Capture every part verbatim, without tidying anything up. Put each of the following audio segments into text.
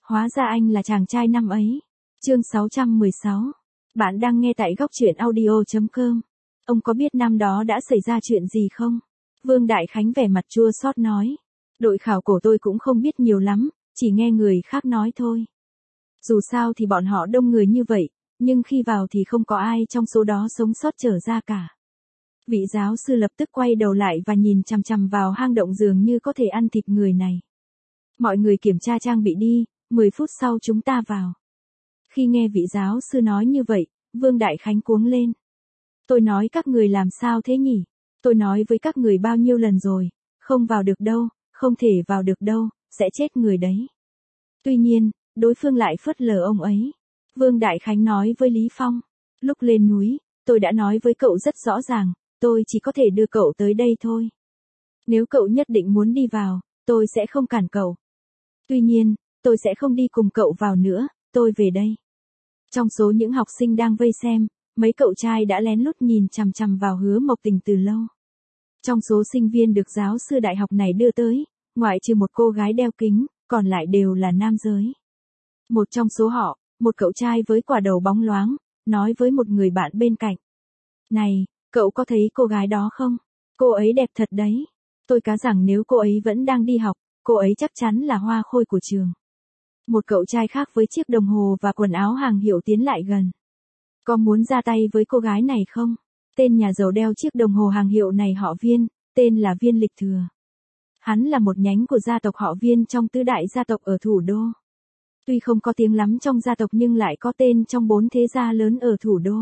Hóa ra anh là chàng trai năm ấy. Chương sáu trăm mười sáu. Bạn đang nghe tại góc truyện audio chấm com. Ông có biết năm đó đã xảy ra chuyện gì không? Vương Đại Khánh vẻ mặt chua xót nói. Đội khảo cổ tôi cũng không biết nhiều lắm, chỉ nghe người khác nói thôi. Dù sao thì bọn họ đông người như vậy, nhưng khi vào thì không có ai trong số đó sống sót trở ra cả. Vị giáo sư lập tức quay đầu lại và nhìn chằm chằm vào hang động dường như có thể ăn thịt người này. Mọi người kiểm tra trang bị đi, mười phút sau chúng ta vào. Khi nghe vị giáo sư nói như vậy, Vương Đại Khánh cuống lên. Tôi nói các người làm sao thế nhỉ? Tôi nói với các người bao nhiêu lần rồi, không vào được đâu, không thể vào được đâu, sẽ chết người đấy. Tuy nhiên, đối phương lại phớt lờ ông ấy. Vương Đại Khánh nói với Lý Phong, lúc lên núi, tôi đã nói với cậu rất rõ ràng, tôi chỉ có thể đưa cậu tới đây thôi. Nếu cậu nhất định muốn đi vào, tôi sẽ không cản cậu. Tuy nhiên, tôi sẽ không đi cùng cậu vào nữa, tôi về đây. Trong số những học sinh đang vây xem, mấy cậu trai đã lén lút nhìn chằm chằm vào Hứa Mộc Tình từ lâu. Trong số sinh viên được giáo sư đại học này đưa tới, ngoại trừ một cô gái đeo kính, còn lại đều là nam giới. Một trong số họ, một cậu trai với quả đầu bóng loáng, nói với một người bạn bên cạnh. Này, cậu có thấy cô gái đó không? Cô ấy đẹp thật đấy. Tôi cá rằng nếu cô ấy vẫn đang đi học, cô ấy chắc chắn là hoa khôi của trường. Một cậu trai khác với chiếc đồng hồ và quần áo hàng hiệu tiến lại gần. Có muốn ra tay với cô gái này không? Tên nhà giàu đeo chiếc đồng hồ hàng hiệu này họ Viên, tên là Viên Lịch Thừa. Hắn là một nhánh của gia tộc họ Viên trong tứ đại gia tộc ở thủ đô. Tuy không có tiếng lắm trong gia tộc nhưng lại có tên trong bốn thế gia lớn ở thủ đô.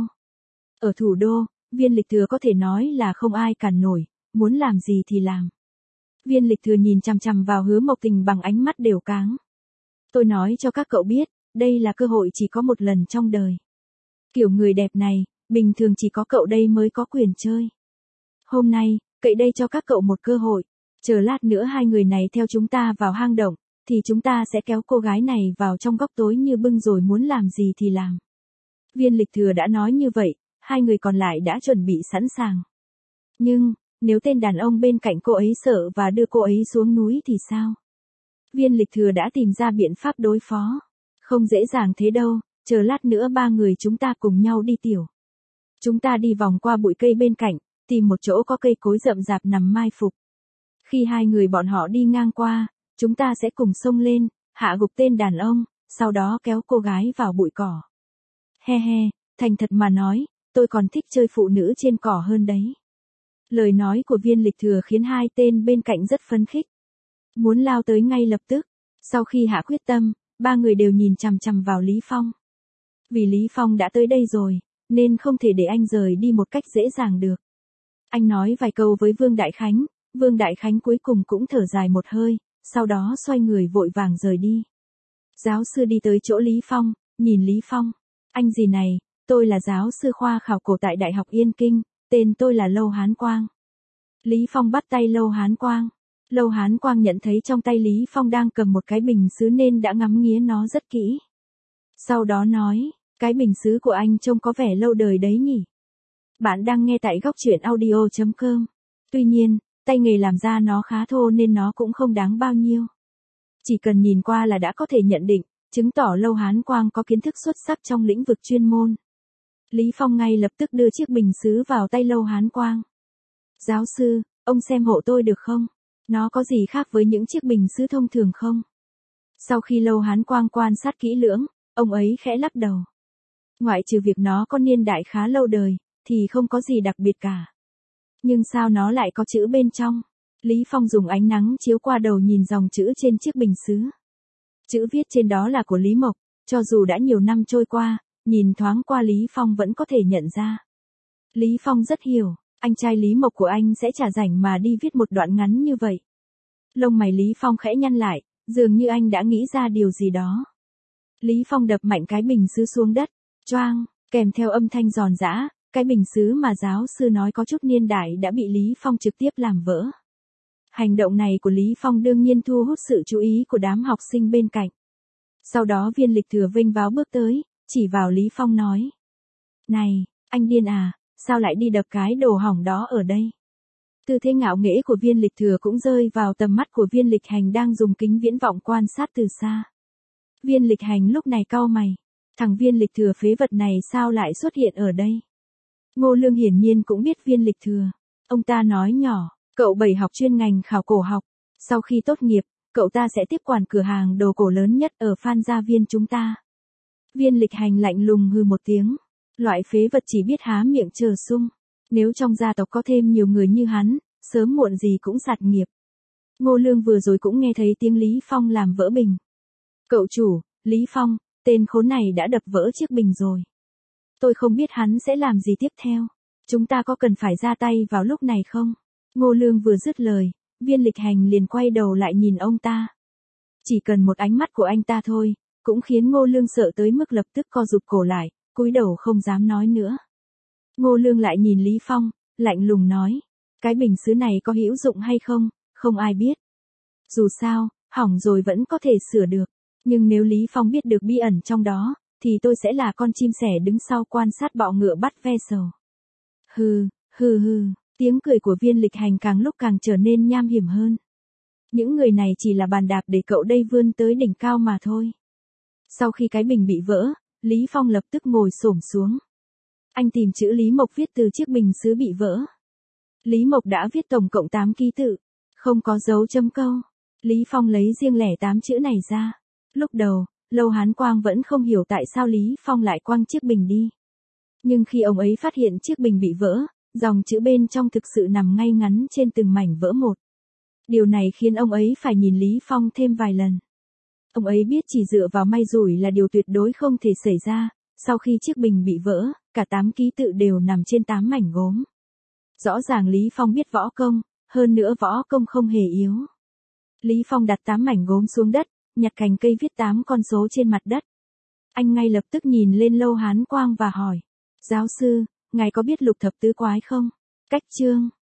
Ở thủ đô, Viên Lịch Thừa có thể nói là không ai cản nổi, muốn làm gì thì làm. Viên Lịch Thừa nhìn chằm chằm vào Hứa Mộc Tình bằng ánh mắt đều cáng. Tôi nói cho các cậu biết, đây là cơ hội chỉ có một lần trong đời. Kiểu người đẹp này, bình thường chỉ có cậu đây mới có quyền chơi. Hôm nay, cậy đây cho các cậu một cơ hội. Chờ lát nữa hai người này theo chúng ta vào hang động, thì chúng ta sẽ kéo cô gái này vào trong góc tối như bưng rồi muốn làm gì thì làm. Viên Lịch Thừa đã nói như vậy, hai người còn lại đã chuẩn bị sẵn sàng. Nhưng, nếu tên đàn ông bên cạnh cô ấy sợ và đưa cô ấy xuống núi thì sao? Viên Lịch Thừa đã tìm ra biện pháp đối phó. Không dễ dàng thế đâu, chờ lát nữa ba người chúng ta cùng nhau đi tiểu. Chúng ta đi vòng qua bụi cây bên cạnh, tìm một chỗ có cây cối rậm rạp nằm mai phục. Khi hai người bọn họ đi ngang qua, chúng ta sẽ cùng xông lên, hạ gục tên đàn ông, sau đó kéo cô gái vào bụi cỏ. He he, thành thật mà nói, tôi còn thích chơi phụ nữ trên cỏ hơn đấy. Lời nói của Viên Lịch Thừa khiến hai tên bên cạnh rất phấn khích. Muốn lao tới ngay lập tức. Sau khi hạ quyết tâm, ba người đều nhìn chằm chằm vào Lý Phong. Vì Lý Phong đã tới đây rồi, nên không thể để anh rời đi một cách dễ dàng được. Anh nói vài câu với Vương Đại Khánh, Vương Đại Khánh cuối cùng cũng thở dài một hơi, sau đó xoay người vội vàng rời đi. Giáo sư đi tới chỗ Lý Phong, nhìn Lý Phong. Anh gì này, tôi là giáo sư khoa khảo cổ tại Đại học Yên Kinh, tên tôi là Lâu Hán Quang. Lý Phong bắt tay Lâu Hán Quang. Lâu Hán Quang nhận thấy trong tay Lý Phong đang cầm một cái bình sứ nên đã ngắm nghía nó rất kỹ. Sau đó nói, cái bình sứ của anh trông có vẻ lâu đời đấy nhỉ. Bạn đang nghe tại góc truyện audio chấm com. Tuy nhiên, tay nghề làm ra nó khá thô nên nó cũng không đáng bao nhiêu. Chỉ cần nhìn qua là đã có thể nhận định, chứng tỏ Lâu Hán Quang có kiến thức xuất sắc trong lĩnh vực chuyên môn. Lý Phong ngay lập tức đưa chiếc bình sứ vào tay Lâu Hán Quang. Giáo sư, ông xem hộ tôi được không? Nó có gì khác với những chiếc bình sứ thông thường không? Sau khi Lâu Hán Quang quan sát kỹ lưỡng, ông ấy khẽ lắc đầu. Ngoại trừ việc nó có niên đại khá lâu đời, thì không có gì đặc biệt cả. Nhưng sao nó lại có chữ bên trong? Lý Phong dùng ánh nắng chiếu qua đầu nhìn dòng chữ trên chiếc bình sứ. Chữ viết trên đó là của Lý Mộc, cho dù đã nhiều năm trôi qua, nhìn thoáng qua Lý Phong vẫn có thể nhận ra. Lý Phong rất hiểu, anh trai Lý Mộc của anh sẽ chả rảnh mà đi viết một đoạn ngắn như vậy. Lông mày Lý Phong khẽ nhăn lại, dường như anh đã nghĩ ra điều gì đó. Lý Phong đập mạnh cái bình sứ xuống đất, choang, kèm theo âm thanh giòn giã, cái bình sứ mà giáo sư nói có chút niên đại đã bị Lý Phong trực tiếp làm vỡ. Hành động này của Lý Phong đương nhiên thu hút sự chú ý của đám học sinh bên cạnh. Sau đó Viên Lịch Thừa vênh váo bước tới, chỉ vào Lý Phong nói. Này, anh điên à, sao lại đi đập cái đồ hỏng đó ở đây? Tư thế ngạo nghễ của Viên Lịch Thừa cũng rơi vào tầm mắt của Viên Lịch Hành đang dùng kính viễn vọng quan sát từ xa. Viên Lịch Hành lúc này cau mày. Thằng Viên Lịch Thừa phế vật này sao lại xuất hiện ở đây? Ngô Lương hiển nhiên cũng biết Viên Lịch Thừa. Ông ta nói nhỏ, cậu Bảy học chuyên ngành khảo cổ học. Sau khi tốt nghiệp, cậu ta sẽ tiếp quản cửa hàng đồ cổ lớn nhất ở Phan Gia Viên chúng ta. Viên Lịch Hành lạnh lùng hừ một tiếng. Loại phế vật chỉ biết há miệng chờ sung. Nếu trong gia tộc có thêm nhiều người như hắn, sớm muộn gì cũng sạt nghiệp. Ngô Lương vừa rồi cũng nghe thấy tiếng Lý Phong làm vỡ bình. Cậu chủ, Lý Phong, tên khốn này đã đập vỡ chiếc bình rồi. Tôi không biết hắn sẽ làm gì tiếp theo. Chúng ta có cần phải ra tay vào lúc này không? Ngô Lương vừa dứt lời, Viên Lịch Hành liền quay đầu lại nhìn ông ta. Chỉ cần một ánh mắt của anh ta thôi, cũng khiến Ngô Lương sợ tới mức lập tức co rụt cổ lại, cúi đầu không dám nói nữa. Ngô Lương lại nhìn Lý Phong, lạnh lùng nói, cái bình sứ này có hữu dụng hay không, không ai biết. Dù sao, hỏng rồi vẫn có thể sửa được, nhưng nếu Lý Phong biết được bí ẩn trong đó, thì tôi sẽ là con chim sẻ đứng sau quan sát bọ ngựa bắt ve sầu. Hừ, hừ hừ, tiếng cười của Viên Lịch Hành càng lúc càng trở nên nham hiểm hơn. Những người này chỉ là bàn đạp để cậu đây vươn tới đỉnh cao mà thôi. Sau khi cái bình bị vỡ, Lý Phong lập tức ngồi xổm xuống. Anh tìm chữ Lý Mộc viết từ chiếc bình sứ bị vỡ. Lý Mộc đã viết tổng cộng tám ký tự, không có dấu chấm câu. Lý Phong lấy riêng lẻ tám chữ này ra. Lúc đầu, Lâu Hán Quang vẫn không hiểu tại sao Lý Phong lại quăng chiếc bình đi. Nhưng khi ông ấy phát hiện chiếc bình bị vỡ, dòng chữ bên trong thực sự nằm ngay ngắn trên từng mảnh vỡ một. Điều này khiến ông ấy phải nhìn Lý Phong thêm vài lần. Ông ấy biết chỉ dựa vào may rủi là điều tuyệt đối không thể xảy ra. Sau khi chiếc bình bị vỡ, cả tám ký tự đều nằm trên tám mảnh gốm. Rõ ràng Lý Phong biết võ công, hơn nữa võ công không hề yếu. Lý Phong đặt tám mảnh gốm xuống đất, nhặt cành cây viết tám con số trên mặt đất. Anh ngay lập tức nhìn lên Lâu Hán Quang và hỏi, giáo sư, ngài có biết lục thập tứ quái không? Cách chương